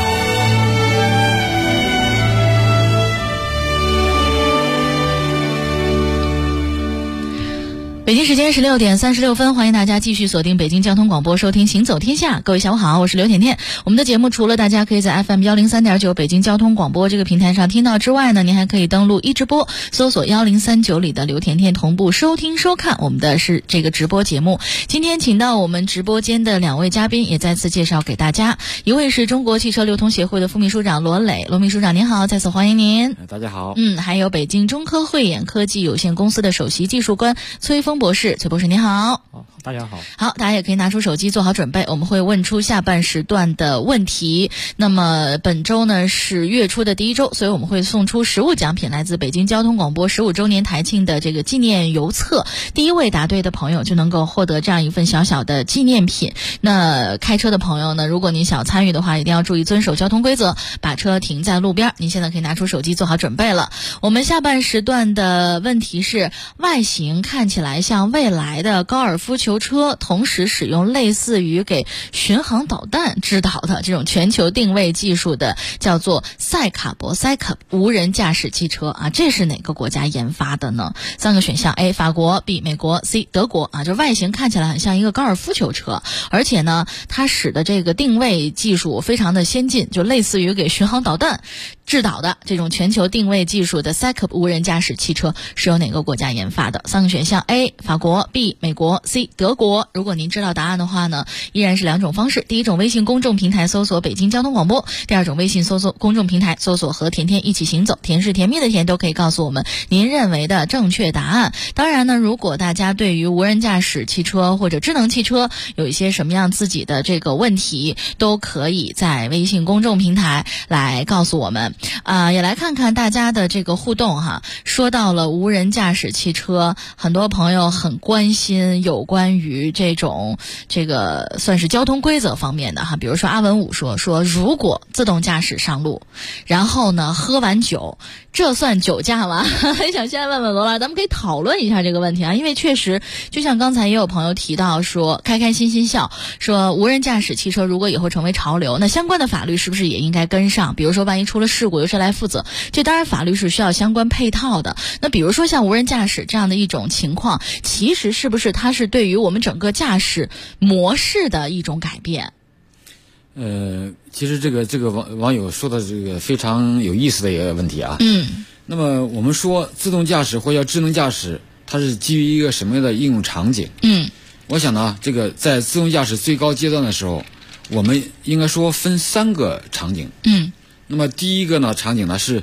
北京时间16点36分，欢迎大家继续锁定北京交通广播，收听行走天下。各位下午好，我是刘甜甜。我们的节目除了大家可以在 FM 103.9北京交通广播这个平台上听到之外呢，您还可以登录一直播，搜索1039里的刘甜甜，同步收听收看我们的是这个直播节目。今天请到我们直播间的2位嘉宾，也再次介绍给大家。一位是中国汽车流通协会的副秘书长罗磊，罗秘书长您好，再次欢迎您。 大家好。 还有北京中科慧眼科技有限公司的首席技术官崔峰博士，崔博士您好。 大家好。 好，大家也可以拿出手机做好准备，我们会问出下半时段的问题。那么本周呢是月初的第一周，所以我们会送出实物奖品，来自北京交通广播15周年台庆的这个纪念邮册。第一位答对的朋友就能够获得这样一份小小的纪念品。那开车的朋友呢，如果您想参与的话，一定要注意遵守交通规则，把车停在路边。您现在可以拿出手机做好准备了。我们下半时段的问题是，外形看起来像未来的高尔夫球车，同时使用类似于给巡航导弹制导的这种全球定位技术的，叫做赛卡博无人驾驶汽车啊，这是哪个国家研发的呢？3个选项 A 法国， B 美国， C 德国啊。就外形看起来很像一个高尔夫球车，而且呢它使的这个定位技术非常的先进，就类似于给巡航导弹制导的这种全球定位技术的 Cycop 无人驾驶汽车是由哪个国家研发的？3个选项 A 法国， B 美国， C 德国。如果您知道答案的话呢，依然是2种方式。第一种，微信公众平台搜索北京交通广播；第二种，微信搜索公众平台搜索和甜甜一起行走，甜是甜蜜的甜，都可以告诉我们您认为的正确答案。当然呢，如果大家对于无人驾驶汽车或者智能汽车有一些什么样自己的这个问题，都可以在微信公众平台来告诉我们。也来看看大家的这个互动哈。说到了无人驾驶汽车，很多朋友很关心有关于这个算是交通规则方面的哈。比如说阿文武说如果自动驾驶上路，然后呢喝完酒，这算酒驾吗？很想先问问罗老，咱们可以讨论一下这个问题啊。因为确实就像刚才也有朋友提到说，开开心心笑说无人驾驶汽车如果以后成为潮流，那相关的法律是不是也应该跟上？比如说万一出了事故由谁来负责？这当然法律是需要相关配套的。那比如说像无人驾驶这样的一种情况，其实是不是它是对于我们整个驾驶模式的一种改变？ 其实这个网友说的这个非常有意思的一个问题啊。那么我们说自动驾驶或叫智能驾驶，它是基于一个什么样的应用场景？我想呢，这个在自动驾驶最高阶段的时候，我们应该说分3个场景。那么第一个呢场景呢是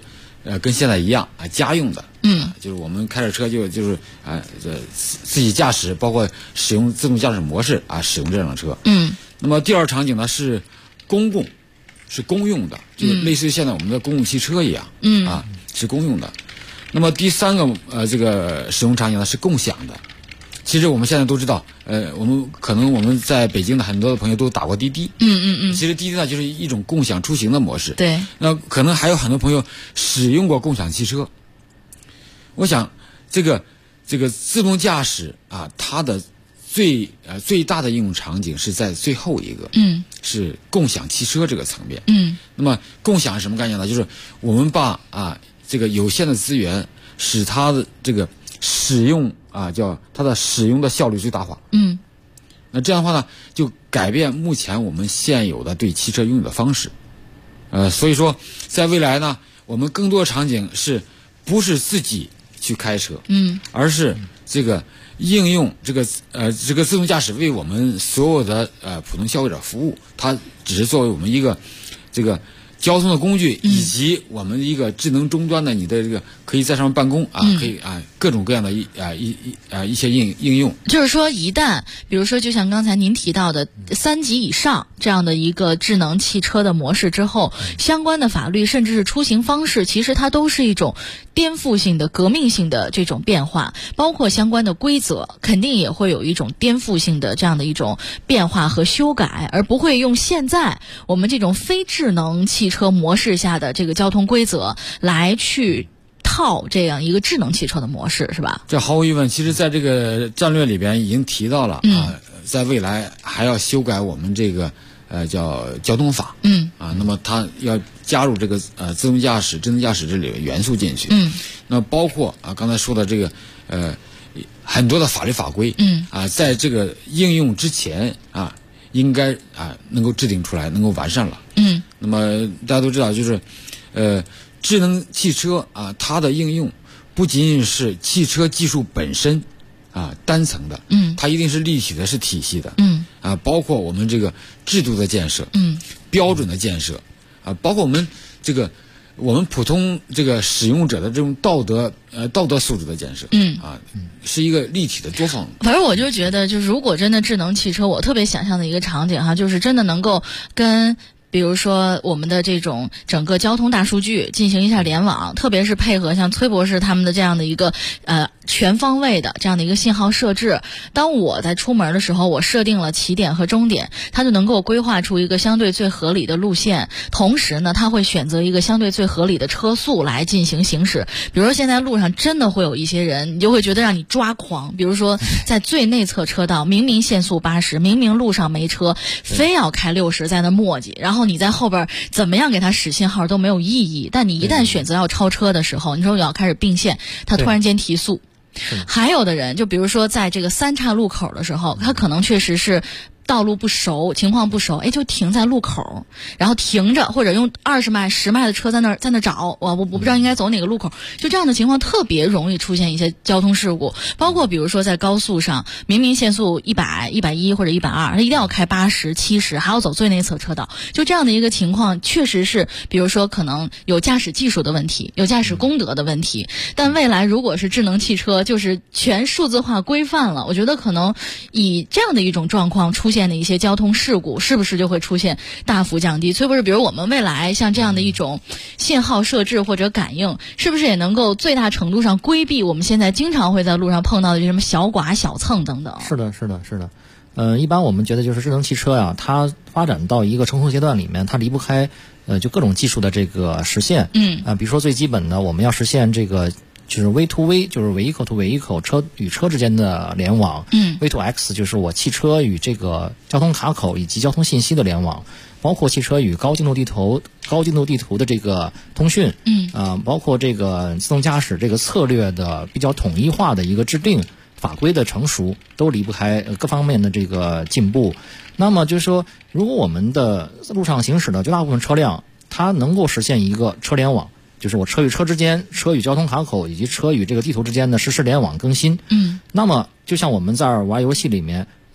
跟现在一样家用的，就是我们开着车就是自己驾驶，包括使用自动驾驶模式使用这辆车。那么第二场景呢是公用的，就类似于现在我们的公共汽车一样，是公用的。那么第三个这个使用场景呢是共享的。其实我们现在都知道，我们在北京的很多的朋友都打过滴滴，其实滴滴呢就是一种共享出行的模式。 对， 那可能还有很多朋友使用过共享汽车。我想，这个自动驾驶它的最大的应用场景是在最后一个，是共享汽车这个层面。那么共享是什么概念呢？就是我们把这个有限的资源，使它的这个使用叫它的使用的效率最大化。那这样的话呢，就改变目前我们现有的对汽车拥有的方式。所以说，在未来呢，我们更多的场景不是自己去开车，而是这个应用这个自动驾驶为我们所有的普通消费者服务，它只是作为我们一个这个交通的工具，以及我们一个智能终端的你的这个可以在上面办公可以各种各样的一些应用。 就是说，一旦比如说就像刚才您提到的3级以上这样的一个智能汽车的模式之后，相关的法律甚至是出行方式，其实它都是一种颠覆性的、革命性的这种变化，包括相关的规则肯定也会有一种颠覆性的这样的一种变化和修改，而不会用现在我们这种非智能汽车模式下的这个交通规则来去套这样一个智能汽车的模式，是吧？ 这毫无疑问，其实在这个战略里边已经提到了，在未来还要修改我们这个叫交通法，那么它要加入这个自动驾驶、智能驾驶这里的元素进去，那包括刚才说的这个很多的法律法规，在这个应用之前应该能够制定出来，能够完善了。那么大家都知道，就是智能汽车它的应用不仅仅是汽车技术本身单层的，它一定是立体的，是体系的，包括我们这个制度的建设，标准的建设，包括我们普通这个使用者的这种道德素质的建设，是一个立体的多方。 反正我就觉得，就是如果真的智能汽车，我特别想象的一个场景就是真的能够跟比如说我们的这种整个交通大数据进行一下联网，特别是配合像崔博士他们的这样的一个全方位的这样的一个信号设置。当我在出门的时候，我设定了起点和终点，它就能够规划出一个相对最合理的路线，同时呢，它会选择一个相对最合理的车速来进行行驶。比如说现在路上真的会有一些人，你就会觉得让你抓狂，比如说在最内侧车道明明限速80，明明路上没车，非要开60在那磨叽，然后你在后边怎么样给他使信号都没有意义，但你一旦选择要超车的时候，你说你要开始并线，他突然间提速。还有的人就比如说在这个3岔路口的时候，他可能确实是道路不熟，情况不熟，就停在路口，然后停着，或者用20迈、10迈的车在那找，我不知道应该走哪个路口，就这样的情况特别容易出现一些交通事故。包括比如说在高速上，明明限速100、110或者120，他一定要开80、70，还要走最内侧车道，就这样的一个情况，确实是比如说可能有驾驶技术的问题，有驾驶公德的问题。但未来如果是智能汽车，就是全数字化规范了，我觉得可能以这样的一种状况出现的一些交通事故，是不是就会出现大幅降低？崔博士，比如我们未来像这样的一种信号设置或者感应，是不是也能够最大程度上规避我们现在经常会在路上碰到的这什么小剐、小蹭等等？是的。一般我们觉得就是智能汽车呀，它发展到一个成熟阶段里面，它离不开就各种技术的这个实现。比如说最基本的，我们要实现这个就是 V to V， 就是 vehicle to vehicle， 车与车之间的联网。V to X 就是我汽车与这个交通卡口以及交通信息的联网，包括汽车与高精度地图的这个通讯。包括这个自动驾驶这个策略的比较统一化的一个制定，法规的成熟，都离不开各方面的这个进步。那么就是说，如果我们的路上行驶的绝大部分车辆，它能够实现一个车联网，就是我车与车之间、车与交通卡口以及车与这个地图之间的实时联网更新。那么就像我们在玩游戏里面，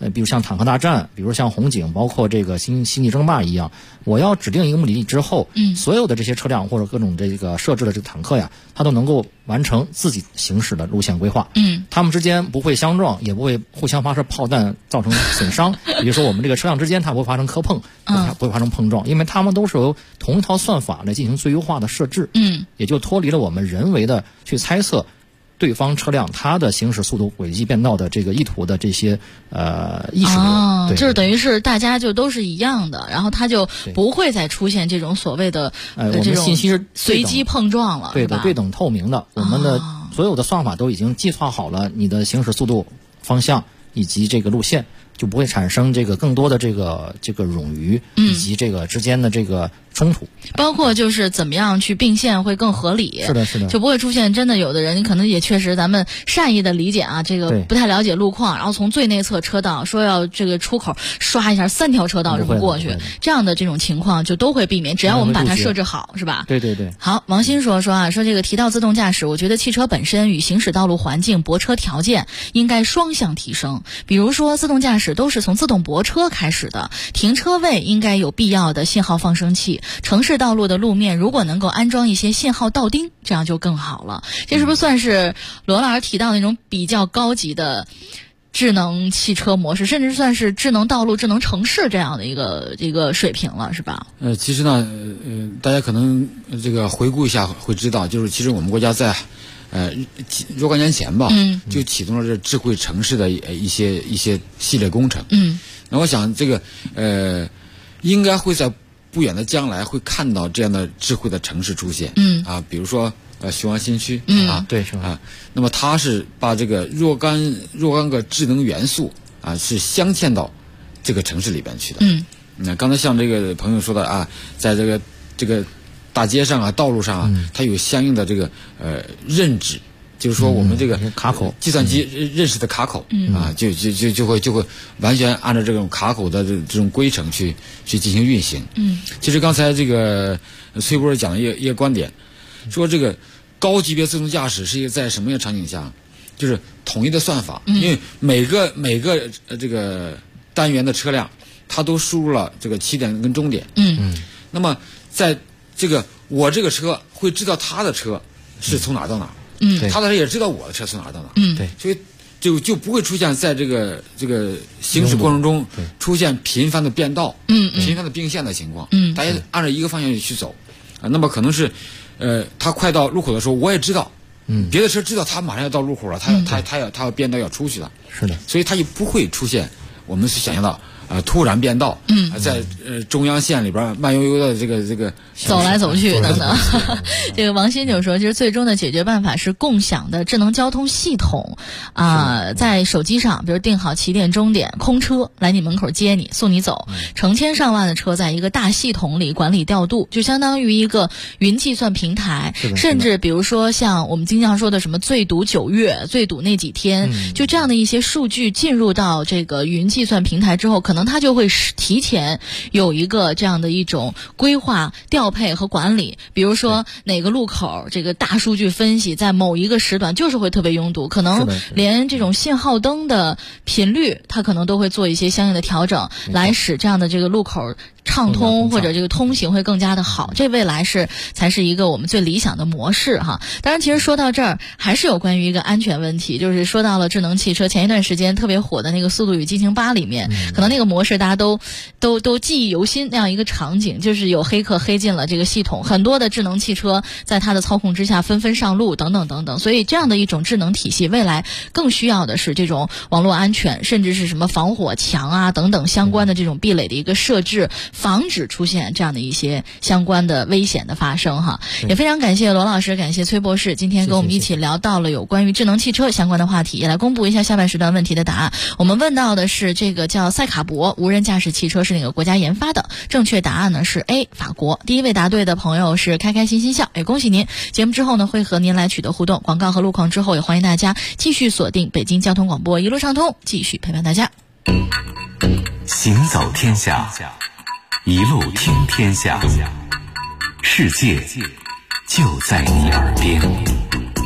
比如像坦克大战，比如像红警，包括这个星际争霸一样，我要指定一个目的地之后，所有的这些车辆或者各种这个设置的这个坦克呀，它都能够完成自己行驶的路线规划。它们之间不会相撞，也不会互相发射炮弹造成损伤。比如说我们这个车辆之间，它不会发生磕碰，不会发生碰撞，因为它们都是由同一套算法来进行最优化的设置。也就脱离了我们人为的去猜测对方车辆它的行驶速度、轨迹变道的这个意图的这些意识。 就是等于是大家就都是一样的，然后它就不会再出现这种所谓的我们的信息是随机碰撞了， 对的，对等透明的。我们的所有的算法都已经计算好了你的行驶速度、方向以及这个路线，就不会产生这个更多的这个冗余以及这个之间的这个冲突。 包括就是怎么样去并线会更合理。 是的，是的， 就不会出现真的有的人，你可能也确实咱们善意的理解啊，这个不太了解路况，然后从最内侧车道说要这个出口刷一下3条车道这么过去，这样的这种情况就都会避免，只要我们把它设置好，是吧？ 对对对。 好，王鑫说这个提到自动驾驶，我觉得汽车本身与行驶道路环境、泊车条件应该双向提升。比如说自动驾驶都是从自动泊车开始的，停车位应该有必要的信号放生器，城市道路的路面如果能够安装一些信号道钉，这样就更好了。这是不是算是罗老师提到那种比较高级的智能汽车模式，甚至算是智能道路、智能城市这样的一个水平了，是吧？ 其实呢，大家可能这个回顾一下会知道，就是其实我们国家在若干年前吧，就启动了这智慧城市的一些系列工程。那我想这个应该会在不远的将来会看到这样的智慧的城市出现。比如说雄安新区对，是吧？ 那么它是把这个若干个智能元素是镶嵌到这个城市里边去的。那刚才像这个朋友说的在这个大街上道路上它有相应的这个认知，就是说我们这个卡口计算机认识的卡口就会完全按照这种卡口的这种规程去进行运行。其实刚才这个崔博士讲的一个观点，说这个高级别自动驾驶是一个在什么样的场景下，就是统一的算法，因为每个这个单元的车辆它都输入了这个起点跟终点。那么在这个我这个车会知道他的车是从哪到哪，他的车也知道我的车从哪到哪。 对， 所以就不会出现在这个行驶过程中出现频繁的变道、频繁的并线的情况。大家按照一个方向去走那么可能是他快到路口的时候，我也知道，别的车知道他马上要到路口了，他要变道要出去了。 是的， 所以他就不会出现我们想象到突然变道，在中央线里边慢悠悠的这个走来走去等等。这个王鑫就说，其实最终的解决办法是共享的智能交通系统在手机上，比如定好起点终点，空车来你门口接你送你走，成千上万的车在一个大系统里管理调度，就相当于一个云计算平台。甚至比如说像我们经常说的什么最堵9月、最堵那几天，就这样的一些数据进入到这个云计算平台之后，可能它就会提前有一个这样的一种规划、调配和管理。比如说哪个路口这个大数据分析在某一个时段就是会特别拥堵，可能连这种信号灯的频率它可能都会做一些相应的调整，来使这样的这个路口畅通或者这个通行会更加的好。这未来才是一个我们最理想的模式哈。当然其实说到这儿还是有关于一个安全问题，就是说到了智能汽车，前一段时间特别火的那个速度与激情8里面，可能那个模式大家都记忆犹新，那样一个场景，就是有黑客黑进了这个系统，很多的智能汽车在它的操控之下纷纷上路等等等等。所以这样的一种智能体系未来更需要的是这种网络安全，甚至是什么防火墙等等相关的这种壁垒的一个设置，防止出现这样的一些相关的危险的发生哈。也非常感谢罗老师，感谢崔博士今天跟我们一起聊到了有关于智能汽车相关的话题，也来公布一下下半时段问题的答案。我们问到的是这个叫赛卡博无人驾驶汽车是哪个国家研发的，正确答案呢是 A 法国。第一位答对的朋友是开开心心笑，也恭喜您。节目之后呢会和您来取得互动，广告和路况之后也欢迎大家继续锁定北京交通广播一路畅通，继续陪伴大家。 行走天下，一路听天下，世界就在你耳边。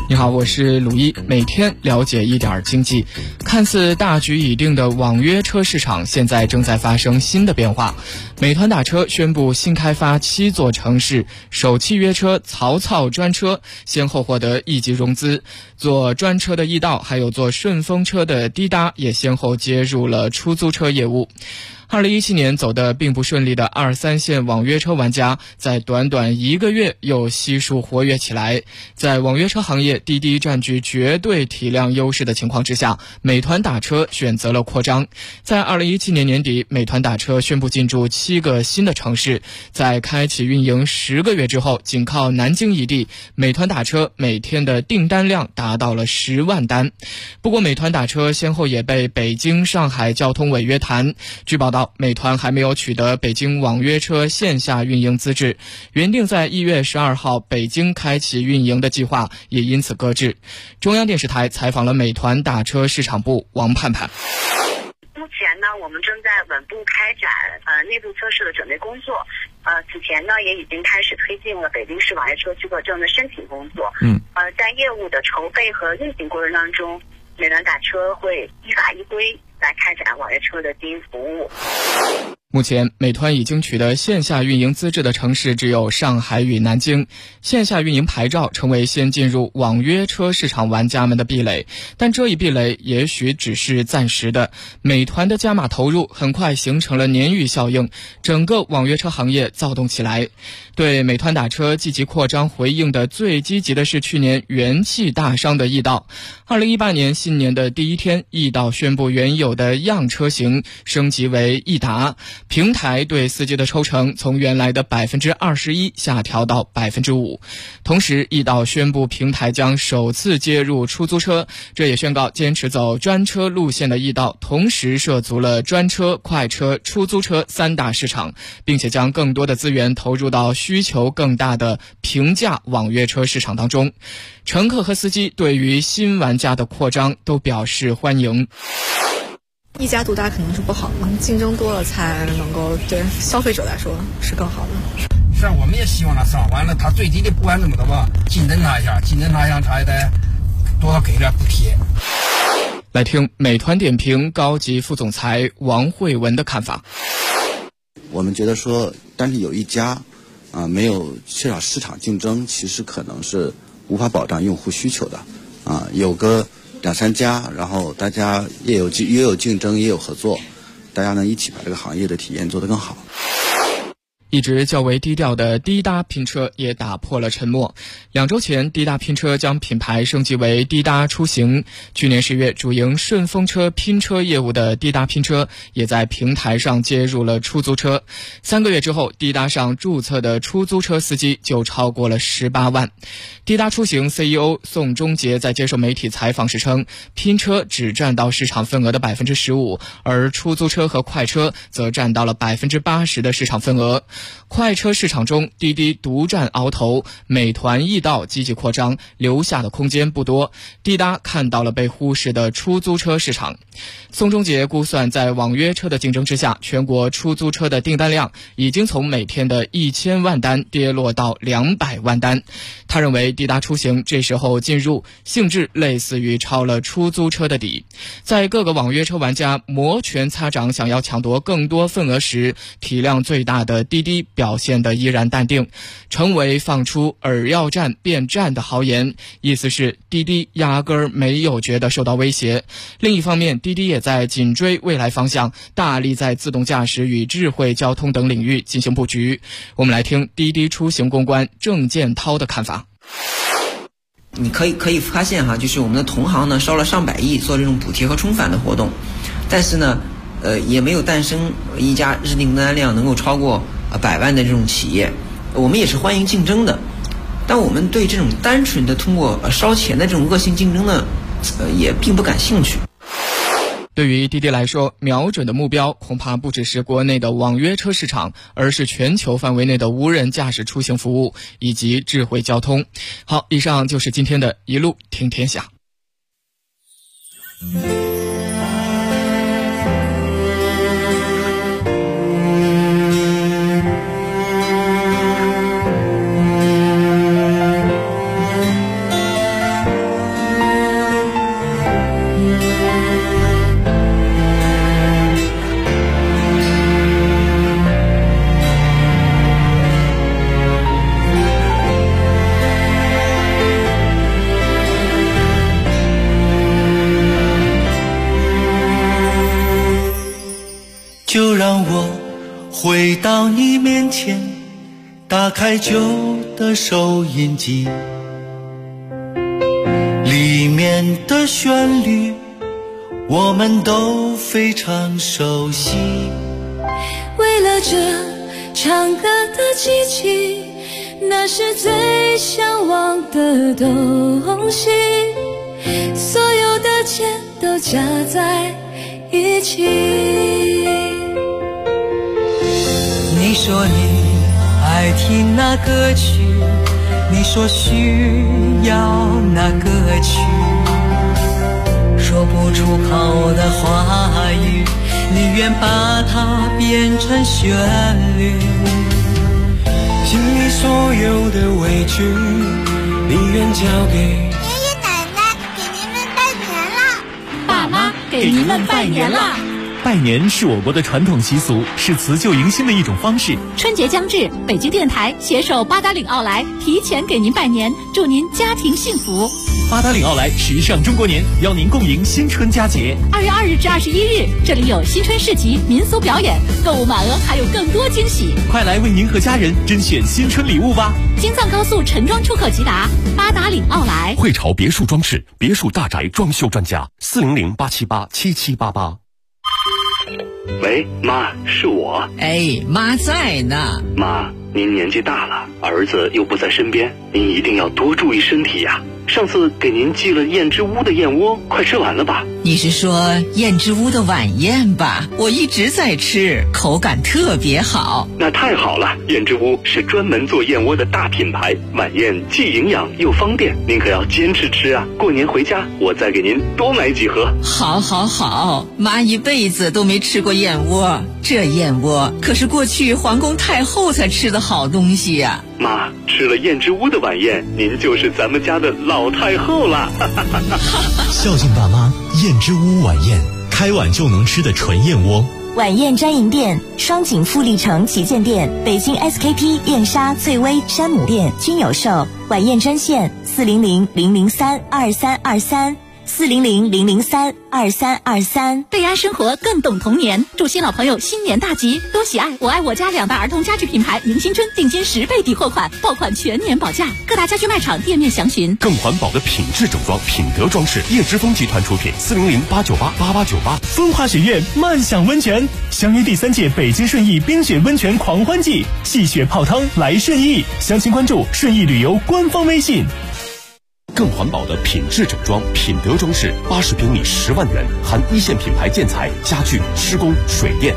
你好，我是鲁一，每天了解一点经济。看似大局已定的网约车市场，现在正在发生新的变化。美团打车宣布新开发7座城市首汽约车曹操专车先后获得1级融资，做专车的易到还有做顺风车的滴答也先后接入了出租车业务。2017年走得并不顺利的2、3线网约车玩家，在短短1个月又悉数活跃起来。在网约车行业滴滴占据绝对体量优势的情况之下，美团打车选择了扩张。在2017年年底，美团打车宣布进驻7个新的城市，在开启运营10个月之后，仅靠南京一地，美团打车每天的订单量达到了10万单。不过美团打车先后也被北京、上海交通委约谈。据报道，美团还没有取得北京网约车线下运营资质，原定在1月12号北京开启运营的计划也因此搁置。中央电视台采访了美团打车市场部王盼盼。 目前呢，我们正在稳步开展内部测试的准备工作。此前呢，也已经开始推进了北京市网约车许可证的申请工作。在业务的筹备和运行过程当中，美团打车会依法依规来开展网约车的经营服务。 目前美团已经取得线下运营资质的城市只有上海与南京，线下运营牌照成为先进入网约车市场玩家们的壁垒，但这一壁垒也许只是暂时的。美团的加码投入很快形成了鲶鱼效应，整个网约车行业躁动起来。对美团打车积极扩张回应的最积极的是去年元气大伤的易到。2018年新年的第一天，易到宣布原有的样车型升级为易达，平台对司机的抽成从原来的 21% 下调到 5%。 同时易到宣布平台将首次接入出租车，这也宣告坚持走专车路线的易到同时涉足了专车、快车、出租车3大市场，并且将更多的资源投入到需求更大的平价网约车市场当中。乘客和司机对于新玩家的扩张都表示欢迎。 一家独大肯定是不好的，竞争多了才能够对消费者来说是更好的。 是啊，我们也希望他上，完了他最低的不管怎么的吧，竞争他一下，他也得多少给点补贴。 来听美团点评高级副总裁王慧文的看法。 我们觉得说，但是有一家没有缺少市场竞争，其实可能是无法保障用户需求的有个2、3家，然后大家也有竞争，也有合作，大家能一起把这个行业的体验做得更好。 一直较为低调的滴答拼车也打破了沉默。2周前，滴答拼车将品牌升级为滴答出行。去年10月，主营顺风车拼车业务的滴答拼车也在平台上接入了出租车。3个月之后，滴答上注册的出租车司机就超过了18万。滴答出行 CEO 宋忠杰在接受媒体采访时称，拼车只占到市场份额的 15%， 而出租车和快车则占到了 80% 的市场份额。快车市场中，滴滴独占鳌头，美团易到积极扩张，留下的空间不多。滴答看到了被忽视的出租车市场。宋忠杰估算，在网约车的竞争之下，全国出租车的订单量已经从每天的1000万单跌落到200万单。他认为滴答出行这时候进入，性质类似于抄了出租车的底。在各个网约车玩家摩拳擦掌想要抢夺更多份额时，体量最大的滴滴表现得依然淡定，成为放出饵要战便战的豪言，意思是滴滴压根儿没有觉得受到威胁。另一方面，滴滴也在紧追未来方向，大力在自动驾驶与智慧交通等领域进行布局。我们来听滴滴出行公关郑建涛的看法。 你可以发现哈，就是我们的同行呢烧了上百亿做这种补贴和冲返的活动，但是呢也没有诞生一家日订单量能够超过100万的这种企业。我们也是欢迎竞争的，但我们对这种单纯的通过烧钱的这种恶性竞争呢也并不感兴趣。 对于滴滴来说，瞄准的目标恐怕不只是国内的网约车市场，而是全球范围内的无人驾驶出行服务以及智慧交通。好，以上就是今天的一路听天下。 回到你面前，打开旧的收音机，里面的旋律我们都非常熟悉。 为了这唱歌的机器，那是最向往的东西，所有的钱都加在一起。 你说你爱听那歌曲，你说需要那歌曲，说不出口的话语，你愿把它变成旋律。心里所有的委屈，你愿交给爷爷奶奶，给您们拜年啦！ 爸妈，给您们拜年啦！ 拜年是我国的传统习俗，是辞旧迎新的一种方式。 春节将至，北京电台携手八达岭奥莱提前给您拜年，祝您家庭幸福。 八达岭奥莱时尚中国年，邀您共迎新春佳节。 2月2日至21日，这里有新春市集、民俗表演，购物满额还有更多惊喜。 快来为您和家人甄选新春礼物吧！ 京藏高速陈庄出口直达，八达岭奥莱。 汇潮别墅装饰，别墅大宅装修专家，400-878-7788。 喂，妈，是我。 哎，妈在呢。 妈，您年纪大了，儿子又不在身边，您一定要多注意身体呀。上次给您寄了燕之屋的燕窝，快吃完了吧？ 你是说燕之屋的晚宴吧？我一直在吃，口感特别好。 那太好了，燕之屋是专门做燕窝的大品牌，晚宴既营养又方便，您可要坚持吃啊！过年回家我再给您多买几盒。 好好好，妈一辈子都没吃过燕窝，这燕窝可是过去皇宫太后才吃的好东西呀。 妈，吃了燕之屋的晚宴，您就是咱们家的老太后了。 孝敬爸妈，燕之屋晚宴，开碗就能吃的纯燕窝。 晚宴专营店：双井富力城旗舰店、北京 SKP 燕莎、翠微、山姆店均有售。晚宴专线：400-003-2323，400-003-2323。 贝安生活更懂童年，祝新老朋友新年大吉，多喜爱！我爱我家2大儿童家具品牌迎新春定金10倍抵货款，爆款全年保价，各大家居卖场店面详询。 更环保的品质整装，品德装饰，叶之峰集团出品，400-898-8898。 风华雪苑漫享温泉，相约第3届北京顺义冰雪温泉狂欢季，戏雪泡汤来顺义，详情关注顺义旅游官方微信。 更环保的品质整装，品德装饰，80平米10万元，含一线品牌建材、家具、施工、水电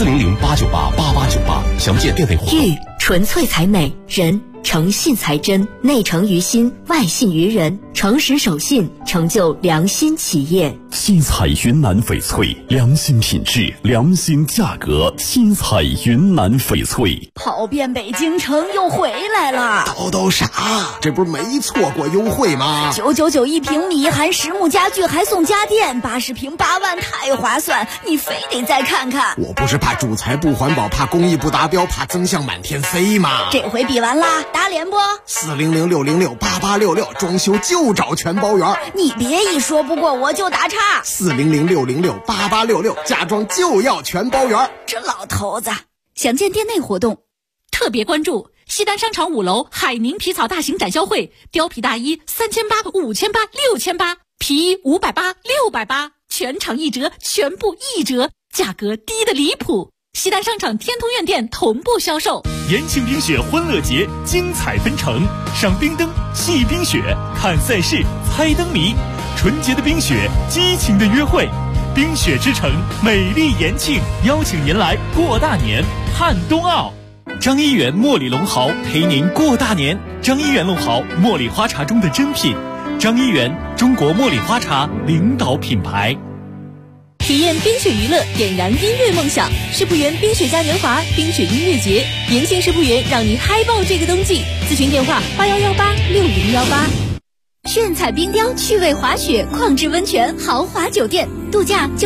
，400-898-8898。详见店内活动。 玉纯粹才美，人诚信才真，内诚于心，外信于人，诚实守信，成就良心企业。 新彩云南翡翠，良心品质，良心价格。新彩云南翡翠， 跑遍北京城又回来了。 都啥？这不是没错过优惠吗 ？999一平米，含实木家具还送家电，80平8万，太划算！你非得再看看。 我不是怕主材不环保，怕工艺不达标，怕增项满天飞吗？ 这回比完啦，打脸不 ？400-606-8866，装修就找全包圆。 你别一说不过我就打岔。 400-606-8866，家装就要全包圆。 这老头子。详见店内活动。 特别关注西单商场5楼海宁皮草大型展销会，貂皮大衣3800、5800、6800，皮衣580、680，全场1折，全部1折，价格低的离谱。西单商场天通苑店同步销售。 延庆冰雪欢乐节精彩纷呈，上冰灯、戏冰雪、看赛事、猜灯谜，纯洁的冰雪，激情的约会。冰雪之城，美丽延庆，邀请您来过大年，看冬奥。张一元茉莉龙毫陪您过大年。张一元龙毫，茉莉花茶中的珍品。张一元，中国茉莉花茶领导品牌。 体验冰雪娱乐，点燃音乐梦想。世博园冰雪嘉年华冰雪音乐节，延庆世博园让你嗨爆这个冬季。咨询电话81186018。炫彩冰雕，趣味滑雪，旷智温泉，豪华酒店，度假就